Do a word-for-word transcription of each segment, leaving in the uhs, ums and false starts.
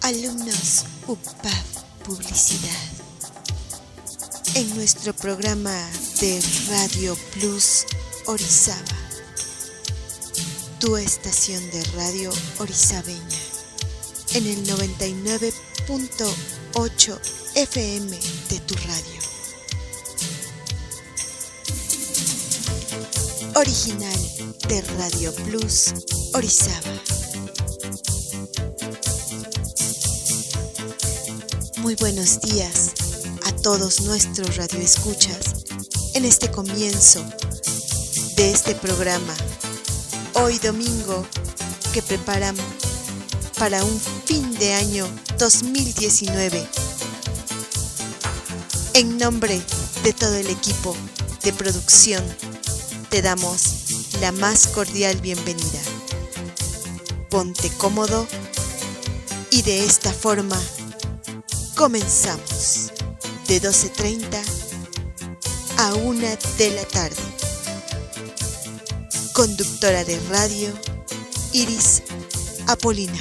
Alumnos U P A V Publicidad. En nuestro programa de Radio Plus Orizaba, tu estación de radio orizabeña, en el noventa y nueve punto ocho F M de tu radio. Original de Radio Plus Orizaba. Muy buenos días a todos nuestros radioescuchas en este comienzo de este programa, hoy domingo, que preparan para un fin de año dos mil diecinueve. En nombre de todo el equipo de producción, te damos la más cordial bienvenida. Ponte cómodo y de esta forma comenzamos de doce treinta a una de la tarde. Conductora de radio, Iris Apolinar.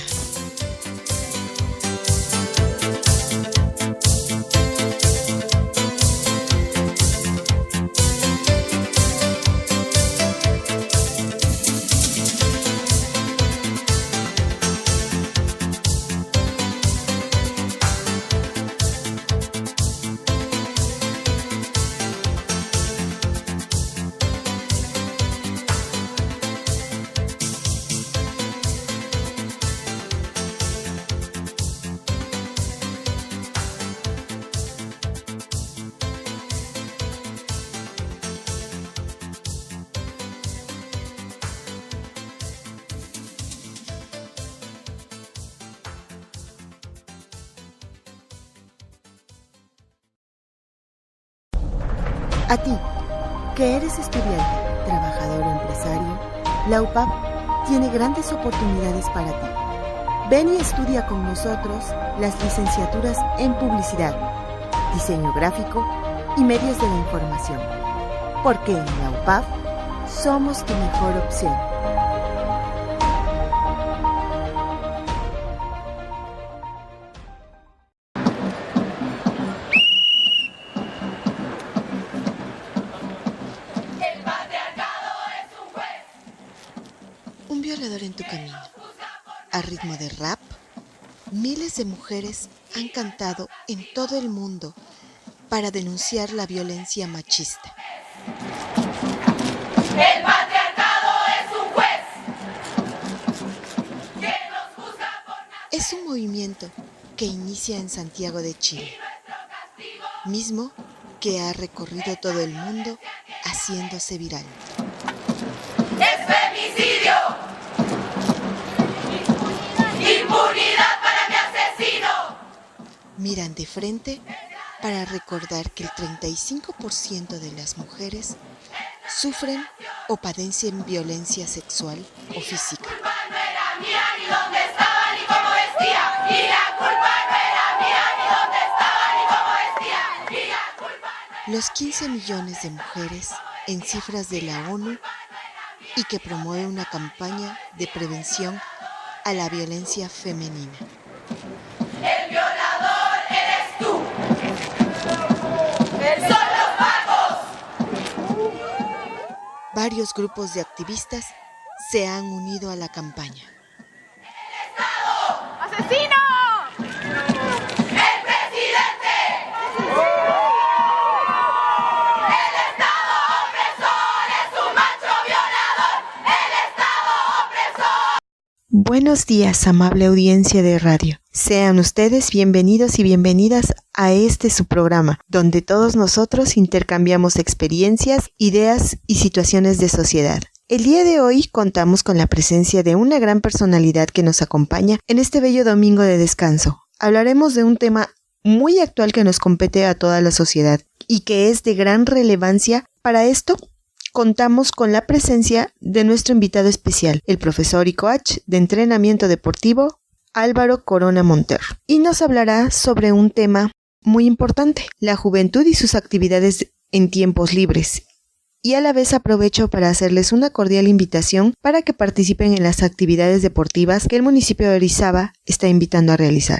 A ti, que eres estudiante, trabajador o empresario, la U P A V tiene grandes oportunidades para ti. Ven y estudia con nosotros las licenciaturas en Publicidad, Diseño Gráfico y Medios de la Información, porque en la U P A V somos tu mejor opción. En tu camino. A ritmo de rap, miles de mujeres han cantado en todo el mundo para denunciar la violencia machista. El patriarcado es un juez que nos juzga por nacer. Es un movimiento que inicia en Santiago de Chile, mismo que ha recorrido todo el mundo haciéndose viral. ¡Es femicidio! ¡Impunidad para mi asesino! Miran de frente para recordar que el treinta y cinco por ciento de las mujeres sufren o padecen violencia sexual o física. La culpa no era mía, ni dónde estaba, ni cómo vestía. Y la culpa no era mía, ni dónde estaba, ni cómo vestía. Y la culpa no era... Los quince millones de mujeres en cifras de la ONU y que promueve una campaña de prevención a la violencia femenina. El violador eres tú. Son los pagos. Varios grupos de activistas se han unido a la campaña. ¡Asesino! ¡El presidente! ¡El Estado opresor es un macho violador! ¡El Estado opresor! Buenos días, amable audiencia de radio. Sean ustedes bienvenidos y bienvenidas a este su programa, donde todos nosotros intercambiamos experiencias, ideas y situaciones de sociedad. El día de hoy contamos con la presencia de una gran personalidad que nos acompaña en este bello domingo de descanso. Hablaremos de un tema muy actual que nos compete a toda la sociedad y que es de gran relevancia. Para esto, contamos con la presencia de nuestro invitado especial, el profesor y coach de entrenamiento deportivo, Álvaro Corona Monter, y nos hablará sobre un tema muy importante, la juventud y sus actividades en tiempos libres. Y a la vez aprovecho para hacerles una cordial invitación para que participen en las actividades deportivas que el municipio de Orizaba está invitando a realizar.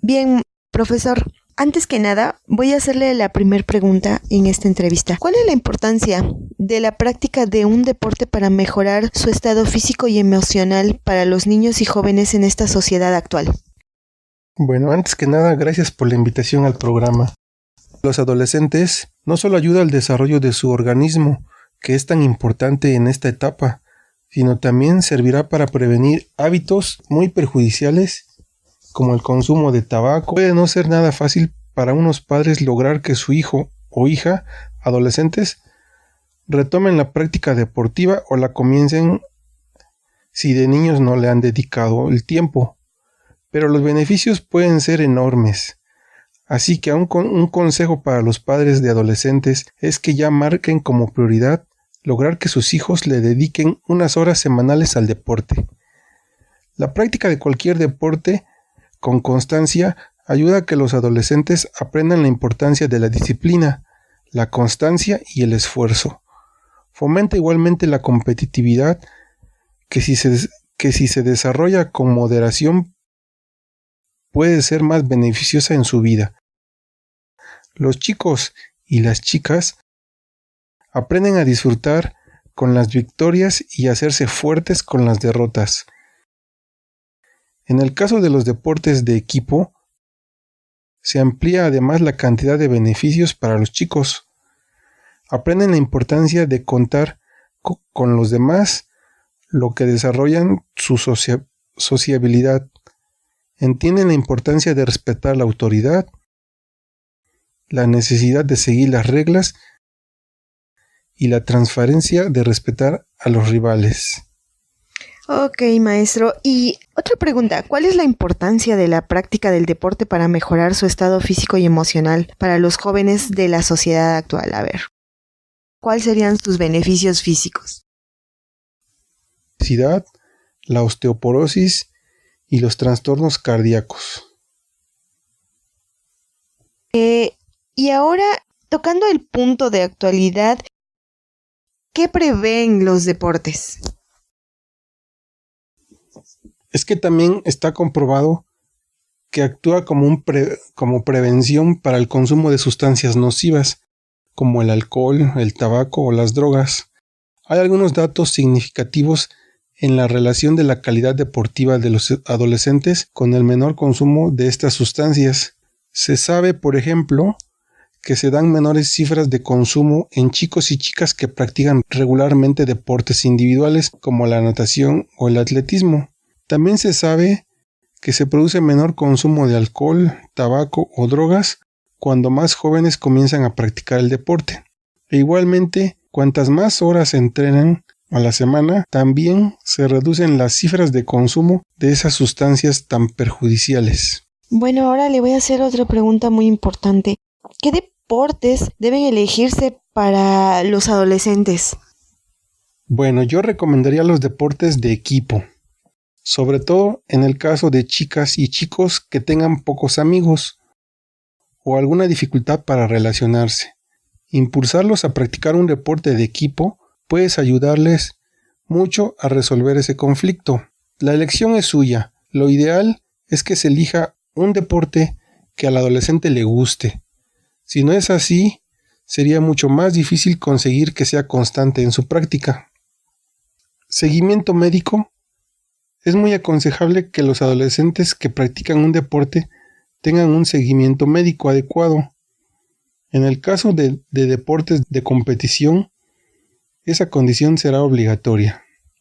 Bien, profesor, antes que nada, voy a hacerle la primera pregunta en esta entrevista. ¿Cuál es la importancia de la práctica de un deporte para mejorar su estado físico y emocional para los niños y jóvenes en esta sociedad actual? Bueno, antes que nada, gracias por la invitación al programa. Los adolescentes no solo ayudan al desarrollo de su organismo, que es tan importante en esta etapa, sino también servirá para prevenir hábitos muy perjudiciales como el consumo de tabaco. Puede no ser nada fácil para unos padres lograr que su hijo o hija, adolescentes, retomen la práctica deportiva o la comiencen si de niños no le han dedicado el tiempo. Pero los beneficios pueden ser enormes. Así que un, un consejo para los padres de adolescentes es que ya marquen como prioridad lograr que sus hijos le dediquen unas horas semanales al deporte. La práctica de cualquier deporte con constancia ayuda a que los adolescentes aprendan la importancia de la disciplina, la constancia y el esfuerzo. Fomenta igualmente la competitividad que si se, que si se desarrolla con moderación puede ser más beneficiosa en su vida. Los chicos y las chicas aprenden a disfrutar con las victorias y a hacerse fuertes con las derrotas. En el caso de los deportes de equipo, se amplía además la cantidad de beneficios para los chicos. Aprenden la importancia de contar co- con los demás, lo que desarrollan su socia- sociabilidad. Entienden la importancia de respetar la autoridad, la necesidad de seguir las reglas y la transparencia de respetar a los rivales. Ok, maestro. Y otra pregunta, ¿cuál es la importancia de la práctica del deporte para mejorar su estado físico y emocional para los jóvenes de la sociedad actual? A ver, ¿cuáles serían sus beneficios físicos? La obesidad, la osteoporosis y los trastornos cardíacos. Eh, y ahora, tocando el punto de actualidad, ¿qué prevén los deportes? Es que también está comprobado que actúa como, un pre- como prevención para el consumo de sustancias nocivas, como el alcohol, el tabaco o las drogas. Hay algunos datos significativos en la relación de la calidad deportiva de los adolescentes con el menor consumo de estas sustancias. Se sabe, por ejemplo, que se dan menores cifras de consumo en chicos y chicas que practican regularmente deportes individuales como la natación o el atletismo. También se sabe que se produce menor consumo de alcohol, tabaco o drogas cuando más jóvenes comienzan a practicar el deporte. E igualmente, cuantas más horas se entrenan a la semana, también se reducen las cifras de consumo de esas sustancias tan perjudiciales. Bueno, ahora le voy a hacer otra pregunta muy importante. ¿Qué deportes deben elegirse para los adolescentes? Bueno, yo recomendaría los deportes de equipo, sobre todo en el caso de chicas y chicos que tengan pocos amigos o alguna dificultad para relacionarse. Impulsarlos a practicar un deporte de equipo puede ayudarles mucho a resolver ese conflicto. La elección es suya. Lo ideal es que se elija un deporte que al adolescente le guste. Si no es así, sería mucho más difícil conseguir que sea constante en su práctica. Seguimiento médico. Es muy aconsejable que los adolescentes que practican un deporte tengan un seguimiento médico adecuado. En el caso de, de deportes de competición, esa condición será obligatoria.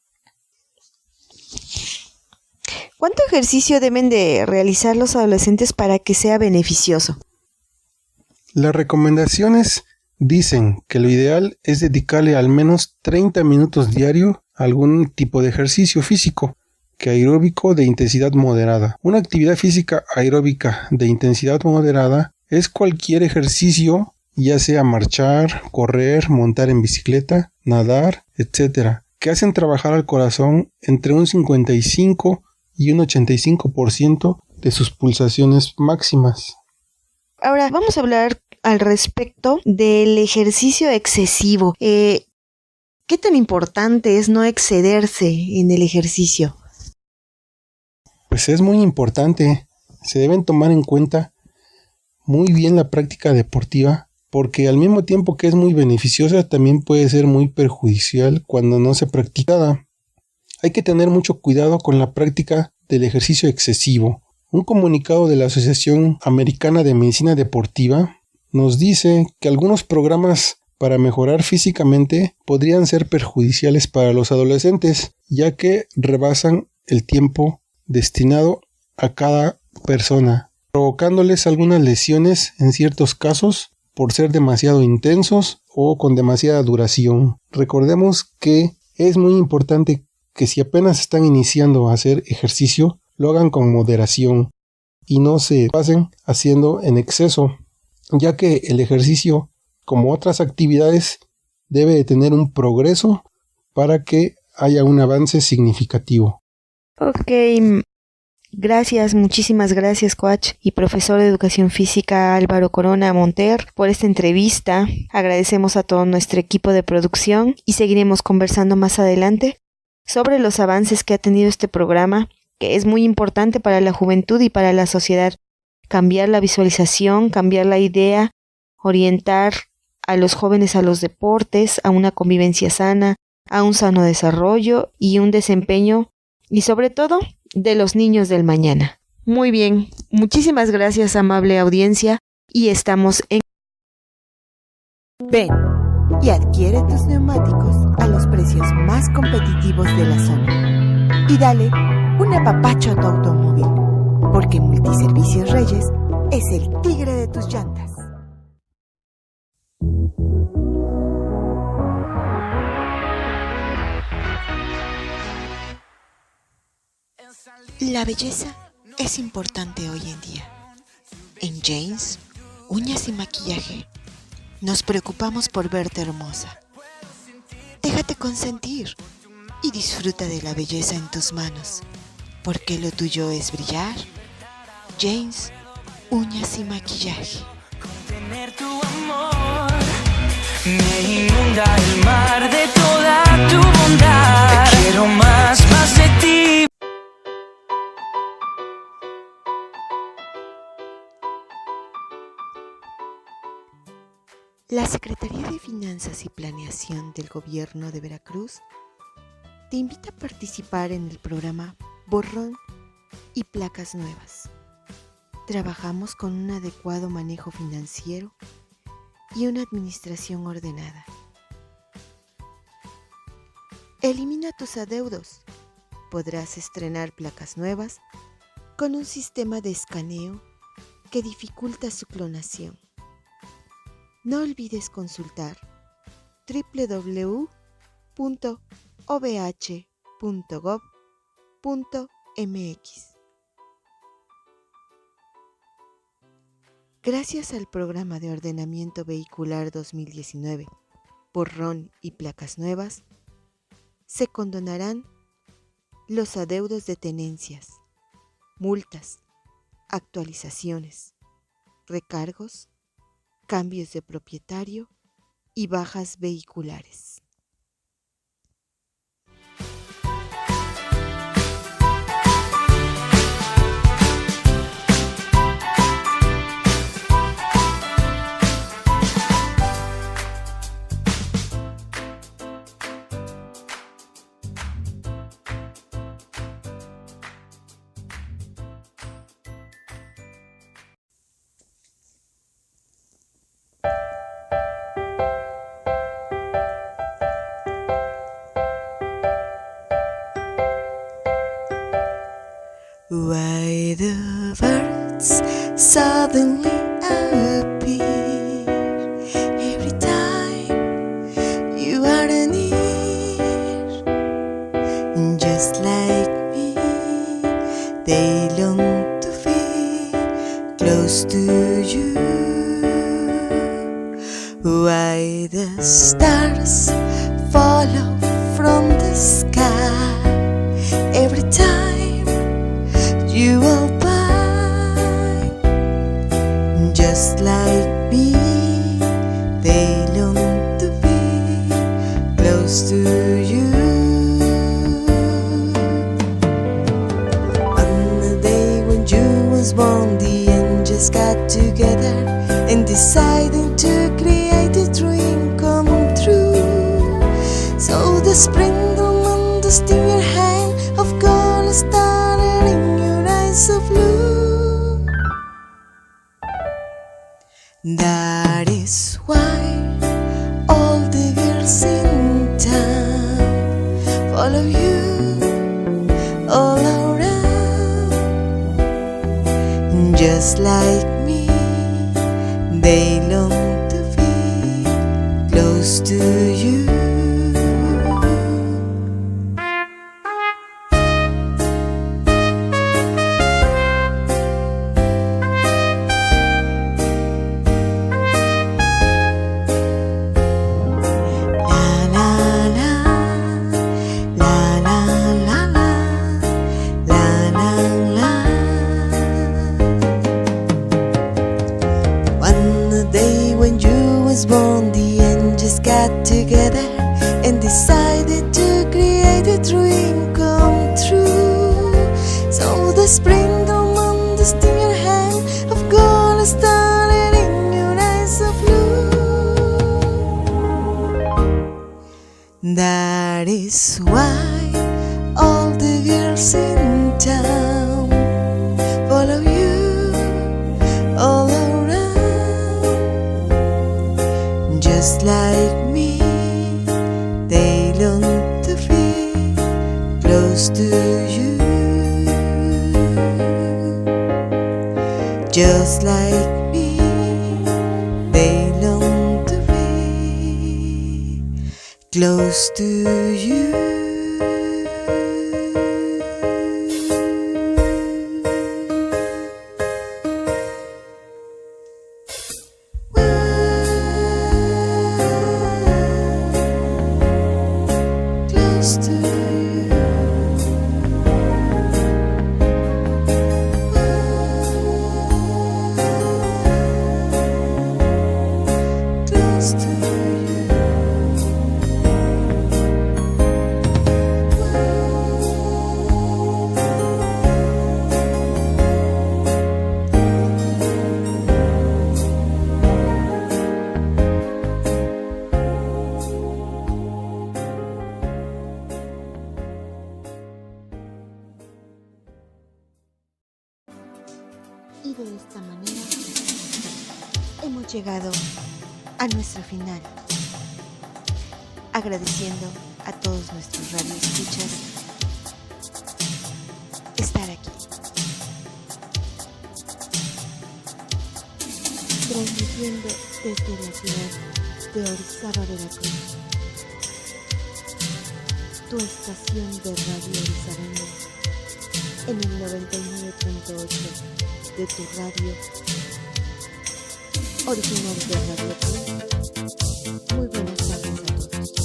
¿Cuánto ejercicio deben de realizar los adolescentes para que sea beneficioso? Las recomendaciones dicen que lo ideal es dedicarle al menos treinta minutos diario a algún tipo de ejercicio físico, que aeróbico de intensidad moderada. Una actividad física aeróbica de intensidad moderada es cualquier ejercicio, ya sea marchar, correr, montar en bicicleta, nadar, etcétera, que hacen trabajar al corazón entre un cincuenta y cinco y un ochenta y cinco por ciento de sus pulsaciones máximas. Ahora vamos a hablar al respecto del ejercicio excesivo. Eh, ¿Qué tan importante es no excederse en el ejercicio? Pues es muy importante. se deben tomar en cuenta muy bien la práctica deportiva, porque al mismo tiempo que es muy beneficiosa, también puede ser muy perjudicial cuando no se practica. Hay que tener mucho cuidado con la práctica del ejercicio excesivo. Un comunicado de la Asociación Americana de Medicina Deportiva nos dice que algunos programas para mejorar físicamente podrían ser perjudiciales para los adolescentes, ya que rebasan el tiempo destinado a cada persona, provocándoles algunas lesiones en ciertos casos por ser demasiado intensos o con demasiada duración. Recordemos que es muy importante que si apenas están iniciando a hacer ejercicio, lo hagan con moderación y no se pasen haciendo en exceso, ya que el ejercicio, como otras actividades, debe de tener un progreso para que haya un avance significativo. Ok, gracias, muchísimas gracias, coach y profesor de Educación Física Álvaro Corona Monter, por esta entrevista. Agradecemos a todo nuestro equipo de producción y seguiremos conversando más adelante sobre los avances que ha tenido este programa, que es muy importante para la juventud y para la sociedad. Cambiar la visualización, cambiar la idea, orientar a los jóvenes a los deportes, a una convivencia sana, a un sano desarrollo y un desempeño, y sobre todo, de los niños del mañana. Muy bien, muchísimas gracias, amable audiencia, y estamos en... Ven y adquiere tus neumáticos a los precios más competitivos de la zona. Y dale un apapacho a tu automóvil, porque Multiservicios Reyes es el tigre de tus llantas. La belleza es importante hoy en día. En James, uñas y maquillaje, nos preocupamos por verte hermosa. Déjate consentir y disfruta de la belleza en tus manos, porque lo tuyo es brillar. James, uñas y maquillaje. Contener tu amor me inunda el mar de toda tu bondad. Te quiero más, más de ti. La Secretaría de Finanzas y Planeación del Gobierno de Veracruz te invita a participar en el programa Borrón y Placas Nuevas. Trabajamos con un adecuado manejo financiero y una administración ordenada. Elimina tus adeudos. Podrás estrenar placas nuevas con un sistema de escaneo que dificulta su clonación. No olvides consultar doble u doble u doble u punto o v h punto gov punto m x. Gracias al Programa de Ordenamiento Vehicular dos mil diecinueve, Borrón y Placas Nuevas, se condonarán los adeudos de tenencias, multas, actualizaciones, recargos, cambios de propietario y bajas vehiculares. Why the birds suddenly appear every time you are near, just like me, they long to feel close to you. Why the stars follow from the sky every time you will by, just like me, they long to be close to you. On the day when you once was born, the angels got together and decided to create a dream come true. So the spring on the steer hand of gold started in your eyes of blue. That is why all the girls in town follow you all around. Just like me, they long to be close to you. Born, the angels got together and decided to create a dream come true. So the spring on the steer hand of gold started in your eyes of blue. That is why all the girls in town follow you all around. Just like me, they long to be close to you. Just like me, they long to be close to you. Y de esta manera hemos llegado a nuestro final, agradeciendo a todos nuestros radioescuchas estar aquí, transmitiendo desde la ciudad de Orizaba, Veracruz, tu estación de radio orizabeña en el noventa y nueve punto ocho de tu radio original de Radio Club. Muy buenas tardes a todos.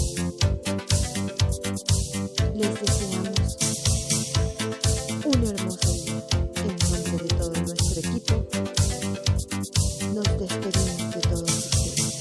Les deseamos un hermoso día. En nombre de todo nuestro equipo, nos despedimos de todos ustedes.